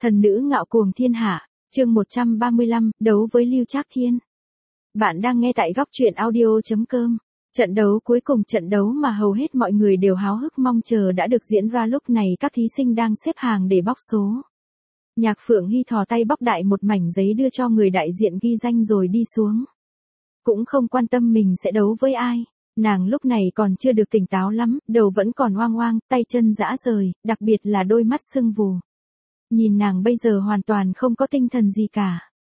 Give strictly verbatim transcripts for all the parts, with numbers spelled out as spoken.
Thần nữ ngạo cuồng thiên hạ, chương một trăm ba mươi lăm, đấu với Lưu Trác Thiên. Bạn đang nghe tại góc truyện audio chấm com. Trận đấu cuối cùng, trận đấu mà hầu hết mọi người đều háo hức mong chờ đã được diễn ra. Lúc này các thí sinh đang xếp hàng để bóc số. Nhạc Phượng Hy thò tay bóc đại một mảnh giấy đưa cho người đại diện ghi danh rồi đi xuống. Cũng không quan tâm mình sẽ đấu với ai. Nàng lúc này còn chưa được tỉnh táo lắm, đầu vẫn còn oang oang, tay chân rã rời, đặc biệt là đôi mắt sưng vù. Nhìn nàng bây giờ hoàn toàn không có tinh thần gì cả.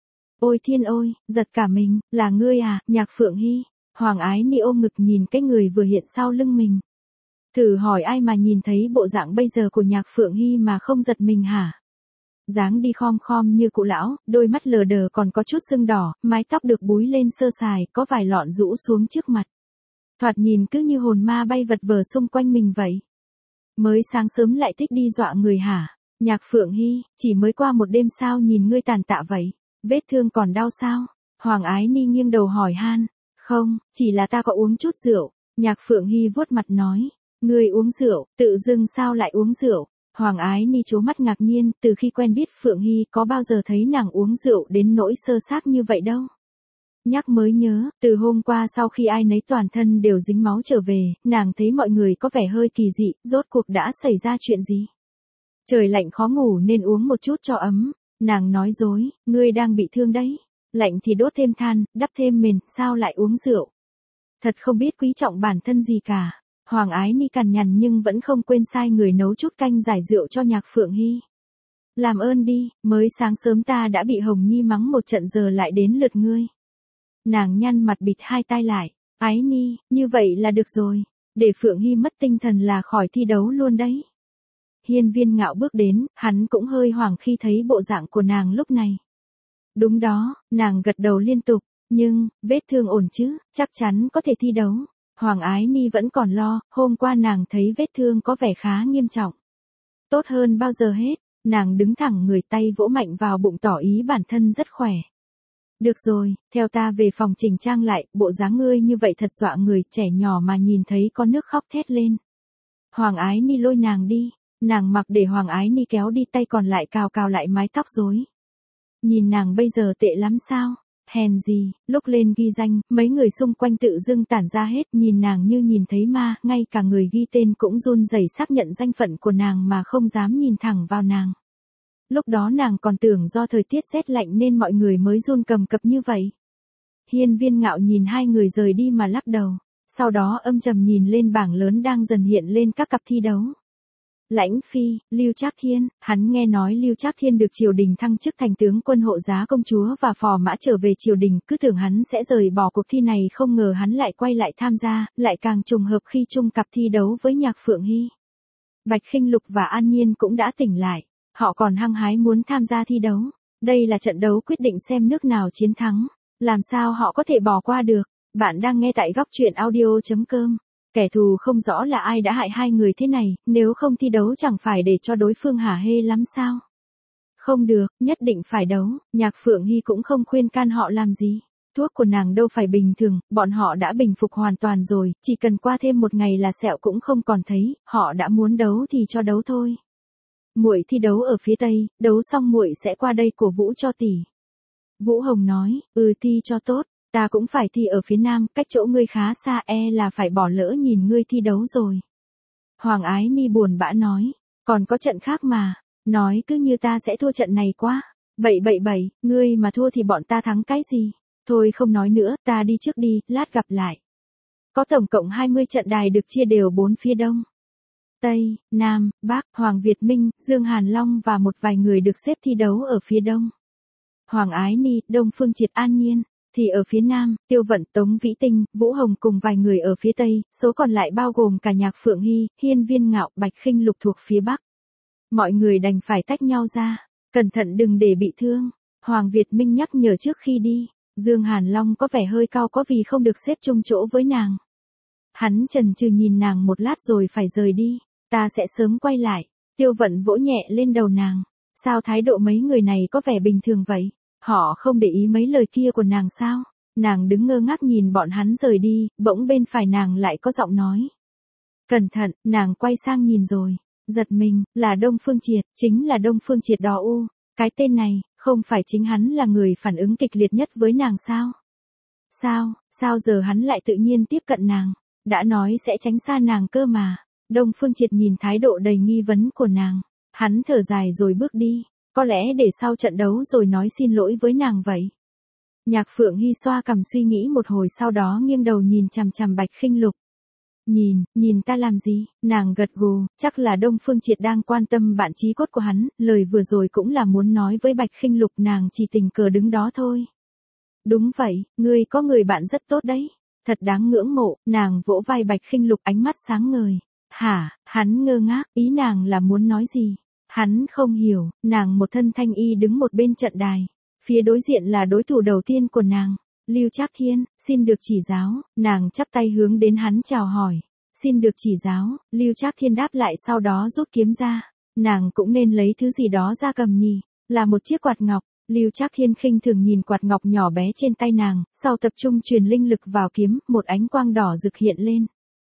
Ôi thiên ôi, giật cả mình, là ngươi à, Nhạc Phượng Hy. Hoàng Ái Ni ôm ngực nhìn cái người vừa hiện sau lưng mình. Thử hỏi ai mà nhìn thấy bộ dạng bây giờ của Nhạc Phượng Hy mà không giật mình hả? Dáng đi khom khom như cụ lão, đôi mắt lờ đờ còn có chút sưng đỏ, mái tóc được búi lên sơ sài, có vài lọn rũ xuống trước mặt. Thoạt nhìn cứ như hồn ma bay vật vờ xung quanh mình vậy. Mới sáng sớm lại thích đi dọa người hả? Nhạc Phượng Hy, chỉ mới qua một đêm sao nhìn ngươi tàn tạ vậy? Vết thương còn đau sao? Hoàng Ái Ni nghiêng đầu hỏi han. Không, chỉ là ta có uống chút rượu. Nhạc Phượng Hy vuốt mặt nói. Ngươi uống rượu, tự dưng sao lại uống rượu? Hoàng Ái Ni trố mắt ngạc nhiên, từ khi quen biết Phượng Hy có bao giờ thấy nàng uống rượu đến nỗi sơ xác như vậy đâu. Nhắc mới nhớ, từ hôm qua sau khi ai nấy toàn thân đều dính máu trở về, nàng thấy mọi người có vẻ hơi kỳ dị, rốt cuộc đã xảy ra chuyện gì? Trời lạnh khó ngủ nên uống một chút cho ấm. Nàng nói dối, ngươi đang bị thương đấy. Lạnh thì đốt thêm than, đắp thêm mền, sao lại uống rượu? Thật không biết quý trọng bản thân gì cả. Hoàng Ái Ni cằn nhằn nhưng vẫn không quên sai người nấu chút canh giải rượu cho Nhạc Phượng Hy. Làm ơn đi, mới sáng sớm ta đã bị Hồng Nhi mắng một trận giờ lại đến lượt ngươi. Nàng nhăn mặt bịt hai tay lại. Ái Ni, như vậy là được rồi. Để Phượng Hy mất tinh thần là khỏi thi đấu luôn đấy. Hiên Viên Ngạo bước đến, hắn cũng hơi hoảng khi thấy bộ dạng của nàng lúc này. Đúng đó, nàng gật đầu liên tục, nhưng, vết thương ổn chứ, chắc chắn có thể thi đấu. Hoàng Ái Ni vẫn còn lo, hôm qua nàng thấy vết thương có vẻ khá nghiêm trọng. Tốt hơn bao giờ hết, nàng đứng thẳng người, tay vỗ mạnh vào bụng tỏ ý bản thân rất khỏe. Được rồi, theo ta về phòng chỉnh trang lại, bộ dáng ngươi như vậy thật dọa người, trẻ nhỏ mà nhìn thấy có nước khóc thét lên. Hoàng Ái Ni lôi nàng đi. Nàng mặc để Hoàng Ái Ni kéo đi, tay còn lại cào cào lại mái tóc rối. Nhìn nàng bây giờ tệ lắm sao? Hèn gì, lúc lên ghi danh, mấy người xung quanh tự dưng tản ra hết, nhìn nàng như nhìn thấy ma, ngay cả người ghi tên cũng run rẩy xác nhận danh phận của nàng mà không dám nhìn thẳng vào nàng. Lúc đó nàng còn tưởng do thời tiết rét lạnh nên mọi người mới run cầm cập như vậy. Hiên Viên Ngạo nhìn hai người rời đi mà lắc đầu, sau đó âm trầm nhìn lên bảng lớn đang dần hiện lên các cặp thi đấu. Lãnh Phi, Lưu Trác Thiên, hắn nghe nói Lưu Trác Thiên được triều đình thăng chức thành tướng quân hộ giá công chúa và phò mã trở về triều đình, cứ tưởng hắn sẽ rời bỏ cuộc thi này, không ngờ hắn lại quay lại tham gia, lại càng trùng hợp khi chung cặp thi đấu với Nhạc Phượng Hy. Bạch Khinh Lục và An Nhiên cũng đã tỉnh lại, họ còn hăng hái muốn tham gia thi đấu. Đây là trận đấu quyết định xem nước nào chiến thắng, làm sao họ có thể bỏ qua được. Bạn đang nghe tại góc truyện audio chấm com. Kẻ thù không rõ là ai đã hại hai người thế này, nếu không thi đấu chẳng phải để cho đối phương hả hê lắm sao? Không được, nhất định phải đấu. Nhạc Phượng Hy cũng không khuyên can họ làm gì. Thuốc của nàng đâu phải bình thường, bọn họ đã bình phục hoàn toàn rồi, chỉ cần qua thêm một ngày là sẹo cũng không còn thấy, họ đã muốn đấu thì cho đấu thôi. Muội thi đấu ở phía Tây, đấu xong muội sẽ qua đây cổ vũ cho tỷ. Vũ Hồng nói, ừ thi cho tốt. Ta cũng phải thi ở phía Nam, cách chỗ ngươi khá xa, e là phải bỏ lỡ nhìn ngươi thi đấu rồi. Hoàng Ái Ni buồn bã nói, còn có trận khác mà, nói cứ như ta sẽ thua trận này quá. Bậy bậy bậy, ngươi mà thua thì bọn ta thắng cái gì? Thôi không nói nữa, ta đi trước đi, lát gặp lại. Có tổng cộng hai mươi trận đài được chia đều bốn phía Đông, Tây, Nam, Bắc, Hoàng Việt Minh, Dương Hàn Long và một vài người được xếp thi đấu ở phía Đông. Hoàng Ái Ni, Đông Phương Triệt, An Nhiên thì ở phía Nam, Tiêu Vận, Tống Vĩ Tinh, Vũ Hồng cùng vài người ở phía Tây, số còn lại bao gồm cả Nhạc Phượng Hy, Hiên Viên Ngạo, Bạch Khinh Lục thuộc phía Bắc. Mọi người đành phải tách nhau ra, cẩn thận đừng để bị thương. Hoàng Việt Minh nhắc nhở trước khi đi. Dương Hàn Long có vẻ hơi cau có vì không được xếp chung chỗ với nàng. Hắn chần chừ nhìn nàng một lát rồi phải rời đi. Ta sẽ sớm quay lại. Tiêu Vận vỗ nhẹ lên đầu nàng. Sao thái độ mấy người này có vẻ bình thường vậy? Họ không để ý mấy lời kia của nàng sao? Nàng đứng ngơ ngác nhìn bọn hắn rời đi, bỗng bên phải nàng lại có giọng nói. Cẩn thận, nàng quay sang nhìn rồi. Giật mình, là Đông Phương Triệt, chính là Đông Phương Triệt đó u. Cái tên này, không phải chính hắn là người phản ứng kịch liệt nhất với nàng sao? Sao, sao giờ hắn lại tự nhiên tiếp cận nàng? Đã nói sẽ tránh xa nàng cơ mà. Đông Phương Triệt nhìn thái độ đầy nghi vấn của nàng. Hắn thở dài rồi bước đi. Có lẽ để sau trận đấu rồi nói xin lỗi với nàng vậy. Nhạc Phượng Hy xoa cằm suy nghĩ một hồi sau đó nghiêng đầu nhìn chằm chằm Bạch Khinh Lục. Nhìn, nhìn ta làm gì? Nàng gật gù, chắc là Đông Phương Triệt đang quan tâm bạn chí cốt của hắn, lời vừa rồi cũng là muốn nói với Bạch Khinh Lục nàng chỉ tình cờ đứng đó thôi. Đúng vậy, ngươi có người bạn rất tốt đấy. Thật đáng ngưỡng mộ, nàng vỗ vai Bạch Khinh Lục ánh mắt sáng ngời. Hả, hắn ngơ ngác, ý nàng là muốn nói gì? Hắn không hiểu, nàng một thân thanh y đứng một bên trận đài. Phía đối diện là đối thủ đầu tiên của nàng. Lưu Trác Thiên, xin được chỉ giáo, nàng chắp tay hướng đến hắn chào hỏi. Xin được chỉ giáo, Lưu Trác Thiên đáp lại sau đó rút kiếm ra. Nàng cũng nên lấy thứ gì đó ra cầm nhỉ, là một chiếc quạt ngọc. Lưu Trác Thiên khinh thường nhìn quạt ngọc nhỏ bé trên tay nàng, sau tập trung truyền linh lực vào kiếm, một ánh quang đỏ rực hiện lên.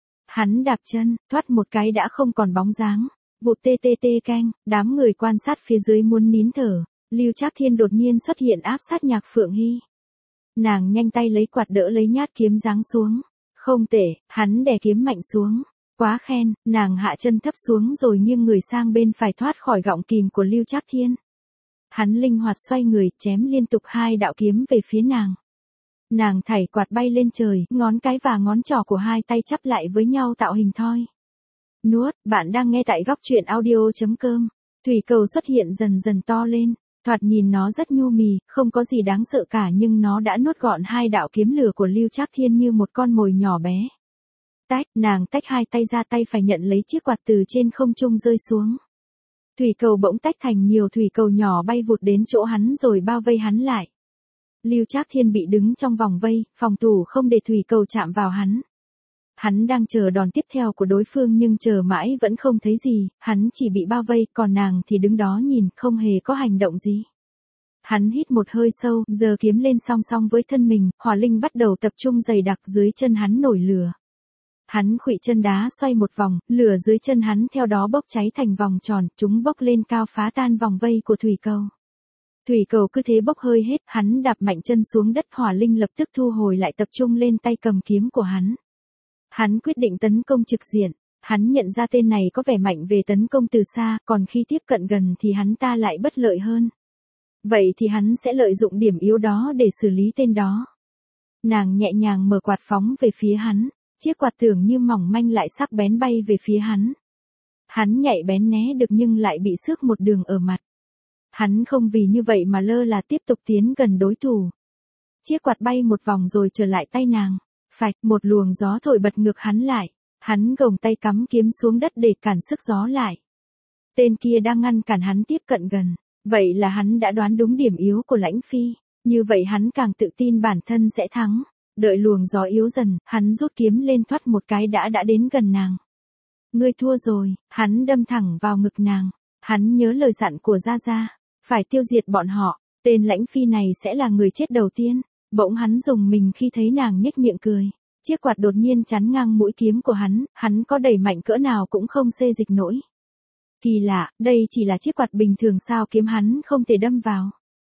Hắn đạp chân, thoát một cái đã không còn bóng dáng. Vụt tê tê tê canh, đám người quan sát phía dưới muốn nín thở. Lưu Trác Thiên đột nhiên xuất hiện áp sát Nhạc Phượng Hy. Nàng nhanh tay lấy quạt đỡ lấy nhát kiếm giáng xuống. Không tệ, hắn đè kiếm mạnh xuống. Quá khen, nàng hạ chân thấp xuống rồi nghiêng người sang bên phải thoát khỏi gọng kìm của Lưu Trác Thiên. Hắn linh hoạt xoay người, chém liên tục hai đạo kiếm về phía nàng. Nàng thảy quạt bay lên trời, ngón cái và ngón trỏ của hai tay chắp lại với nhau tạo hình thoi. Nuốt, bạn đang nghe tại góc truyện audio chấm com. Thủy cầu xuất hiện dần dần to lên. Thoạt nhìn nó rất nhu mì, không có gì đáng sợ cả nhưng nó đã nuốt gọn hai đạo kiếm lửa của Lưu Trác Thiên như một con mồi nhỏ bé. Tách, nàng tách hai tay ra, tay phải nhận lấy chiếc quạt từ trên không trung rơi xuống. Thủy cầu bỗng tách thành nhiều thủy cầu nhỏ bay vụt đến chỗ hắn rồi bao vây hắn lại. Lưu Trác Thiên bị đứng trong vòng vây, phòng thủ không để thủy cầu chạm vào hắn. Hắn đang chờ đòn tiếp theo của đối phương nhưng chờ mãi vẫn không thấy gì, hắn chỉ bị bao vây, còn nàng thì đứng đó nhìn, không hề có hành động gì. Hắn hít một hơi sâu, giơ kiếm lên song song với thân mình, hỏa linh bắt đầu tập trung dày đặc dưới chân hắn nổi lửa. Hắn khuỵu chân đá xoay một vòng, lửa dưới chân hắn theo đó bốc cháy thành vòng tròn, chúng bốc lên cao phá tan vòng vây của thủy cầu. Thủy cầu cứ thế bốc hơi hết, hắn đạp mạnh chân xuống đất, hỏa linh lập tức thu hồi lại tập trung lên tay cầm kiếm của hắn. Hắn quyết định tấn công trực diện, hắn nhận ra tên này có vẻ mạnh về tấn công từ xa, còn khi tiếp cận gần thì hắn ta lại bất lợi hơn. Vậy thì hắn sẽ lợi dụng điểm yếu đó để xử lý tên đó. Nàng nhẹ nhàng mở quạt phóng về phía hắn, chiếc quạt tưởng như mỏng manh lại sắc bén bay về phía hắn. Hắn nhạy bén né được nhưng lại bị xước một đường ở mặt. Hắn không vì như vậy mà lơ là tiếp tục tiến gần đối thủ. Chiếc quạt bay một vòng rồi trở lại tay nàng. Phạch, một luồng gió thổi bật ngược hắn lại. Hắn gồng tay cắm kiếm xuống đất để cản sức gió lại. Tên kia đang ngăn cản hắn tiếp cận gần. Vậy là hắn đã đoán đúng điểm yếu của Lãnh Phi. Như vậy hắn càng tự tin bản thân sẽ thắng. Đợi luồng gió yếu dần, hắn rút kiếm lên thoát một cái đã đã đến gần nàng. Ngươi thua rồi, hắn đâm thẳng vào ngực nàng. Hắn nhớ lời dặn của Gia Gia. Phải tiêu diệt bọn họ, tên Lãnh Phi này sẽ là người chết đầu tiên. Bỗng hắn dùng mình khi thấy nàng nhếch miệng cười. Chiếc quạt đột nhiên chắn ngang mũi kiếm của hắn, hắn có đẩy mạnh cỡ nào cũng không xê dịch nổi. Kỳ lạ, đây chỉ là chiếc quạt bình thường sao kiếm hắn không thể đâm vào.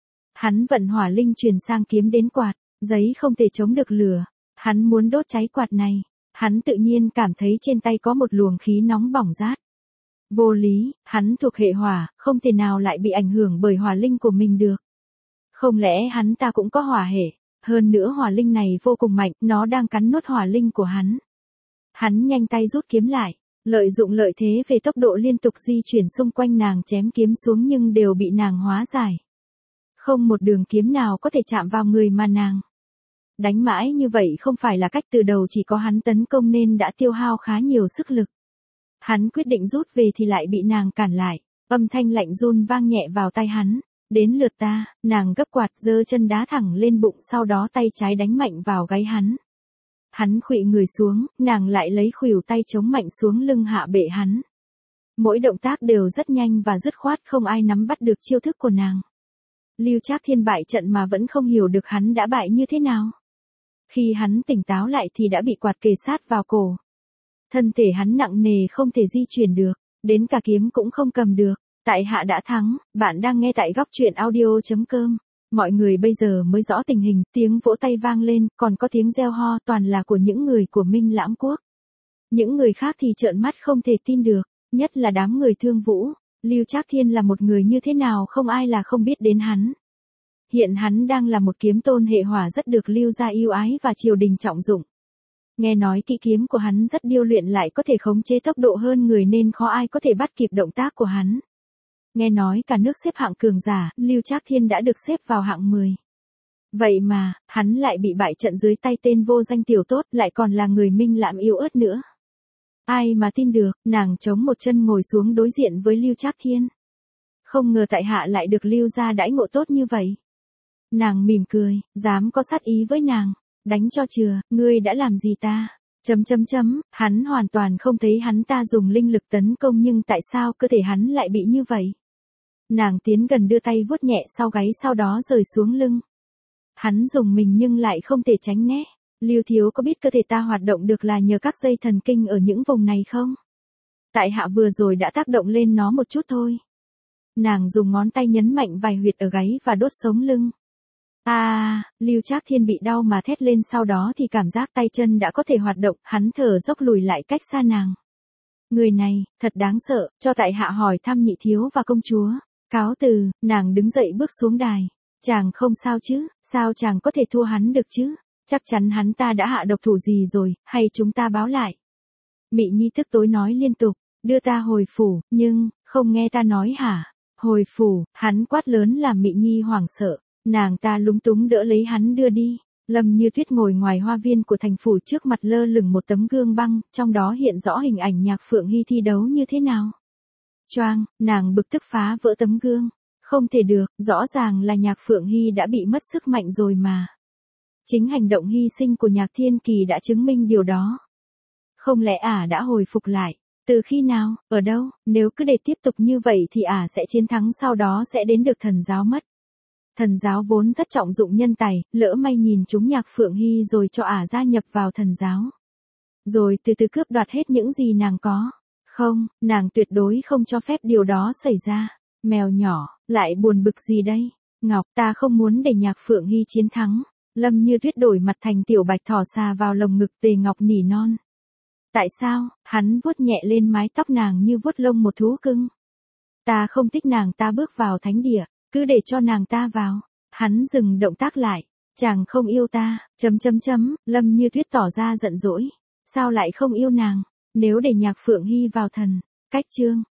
Hắn vận hỏa linh truyền sang kiếm đến quạt, giấy không thể chống được lửa. Hắn muốn đốt cháy quạt này. Hắn tự nhiên cảm thấy trên tay có một luồng khí nóng bỏng rát. Vô lý, hắn thuộc hệ hỏa, không thể nào lại bị ảnh hưởng bởi hỏa linh của mình được. Không lẽ hắn ta cũng có hỏa hệ? Hơn nữa hỏa linh này vô cùng mạnh, nó đang cắn nuốt hỏa linh của hắn. Hắn nhanh tay rút kiếm lại, lợi dụng lợi thế về tốc độ liên tục di chuyển xung quanh nàng chém kiếm xuống nhưng đều bị nàng hóa giải. Không một đường kiếm nào có thể chạm vào người mà nàng. Đánh mãi như vậy không phải là cách, từ đầu chỉ có hắn tấn công nên đã tiêu hao khá nhiều sức lực. Hắn quyết định rút về thì lại bị nàng cản lại, âm thanh lạnh run vang nhẹ vào tai hắn. Đến lượt ta, nàng gấp quạt giơ chân đá thẳng lên bụng sau đó tay trái đánh mạnh vào gáy hắn. Hắn khuỵu người xuống, nàng lại lấy khuỷu tay chống mạnh xuống lưng hạ bệ hắn. Mỗi động tác đều rất nhanh và dứt khoát, không ai nắm bắt được chiêu thức của nàng. Lưu Trác Thiên bại trận mà vẫn không hiểu được hắn đã bại như thế nào. Khi hắn tỉnh táo lại thì đã bị quạt kề sát vào cổ. Thân thể hắn nặng nề không thể di chuyển được, đến cả kiếm cũng không cầm được. Tại hạ đã thắng, bạn đang nghe tại góc truyện audio.com. Mọi người bây giờ mới rõ tình hình, tiếng vỗ tay vang lên, còn có tiếng reo ho toàn là của những người của Minh Lãng Quốc. Những người khác thì trợn mắt không thể tin được, nhất là đám người Thương Vũ. Lưu Trác Thiên là một người như thế nào không ai là không biết đến hắn. Hiện hắn đang là một kiếm tôn hệ hỏa rất được Lưu gia yêu ái và triều đình trọng dụng. Nghe nói kỹ kiếm của hắn rất điêu luyện lại có thể khống chế tốc độ hơn người nên khó ai có thể bắt kịp động tác của hắn. Nghe nói cả nước xếp hạng cường giả, Lưu Trác Thiên đã được xếp vào hạng mười. Vậy mà, hắn lại bị bại trận dưới tay tên vô danh tiểu tốt, lại còn là người Minh Lãm yếu ớt nữa. Ai mà tin được, nàng chống một chân ngồi xuống đối diện với Lưu Trác Thiên. Không ngờ tại hạ lại được Lưu gia đãi ngộ tốt như vậy. Nàng mỉm cười, dám có sát ý với nàng, đánh cho chừa, ngươi đã làm gì ta? Chấm chấm chấm, hắn hoàn toàn không thấy hắn ta dùng linh lực tấn công nhưng tại sao cơ thể hắn lại bị như vậy? Nàng tiến gần đưa tay vuốt nhẹ sau gáy sau đó rời xuống lưng. Hắn dùng mình nhưng lại không thể tránh né. Lưu thiếu có biết cơ thể ta hoạt động được là nhờ các dây thần kinh ở những vùng này không? Tại hạ vừa rồi đã tác động lên nó một chút thôi. Nàng dùng ngón tay nhấn mạnh vài huyệt ở gáy và đốt sống lưng. À, Lưu Trác Thiên bị đau mà thét lên sau đó thì cảm giác tay chân đã có thể hoạt động, hắn thở dốc lùi lại cách xa nàng. Người này, thật đáng sợ, cho tại hạ hỏi thăm nhị thiếu và công chúa. Cáo từ, nàng đứng dậy bước xuống đài. Chàng không sao chứ, sao chàng có thể thua hắn được chứ? Chắc chắn hắn ta đã hạ độc thủ gì rồi, hay chúng ta báo lại? Mị Nhi tức tối nói liên tục, đưa ta hồi phủ, nhưng, không nghe ta nói hả? Hồi phủ, hắn quát lớn làm Mị Nhi hoảng sợ. Nàng ta lúng túng đỡ lấy hắn đưa đi. Lâm Như Tuyết ngồi ngoài hoa viên của thành phủ trước mặt lơ lửng một tấm gương băng, trong đó hiện rõ hình ảnh Nhạc Phượng Hy thi đấu như thế nào. Choang, nàng bực tức phá vỡ tấm gương. Không thể được, rõ ràng là Nhạc Phượng Hy đã bị mất sức mạnh rồi mà. Chính hành động hy sinh của Nhạc Thiên Kỳ đã chứng minh điều đó. Không lẽ ả đã hồi phục lại? Từ khi nào, ở đâu, nếu cứ để tiếp tục như vậy thì ả sẽ chiến thắng sau đó sẽ đến được thần giáo mất. Thần giáo vốn rất trọng dụng nhân tài, lỡ may nhìn chúng Nhạc Phượng Hy rồi cho ả gia nhập vào thần giáo. Rồi từ từ cướp đoạt hết những gì nàng có. Không, nàng tuyệt đối không cho phép điều đó xảy ra. Mèo nhỏ, lại buồn bực gì đây? Ngọc, ta không muốn để Nhạc Phượng Hy chiến thắng. Lâm Như Tuyết đổi mặt thành tiểu bạch thỏ xà vào lồng ngực Tề Ngọc nỉ non. Tại sao? Hắn vuốt nhẹ lên mái tóc nàng như vuốt lông một thú cưng. Ta không thích nàng ta bước vào thánh địa. Cứ để cho nàng ta vào. Hắn dừng động tác lại. Chàng không yêu ta, chấm chấm chấm, Lâm Như Tuyết tỏ ra giận dỗi. Sao lại không yêu nàng? Nếu để Nhạc Phượng Hy vào thần, cách chương.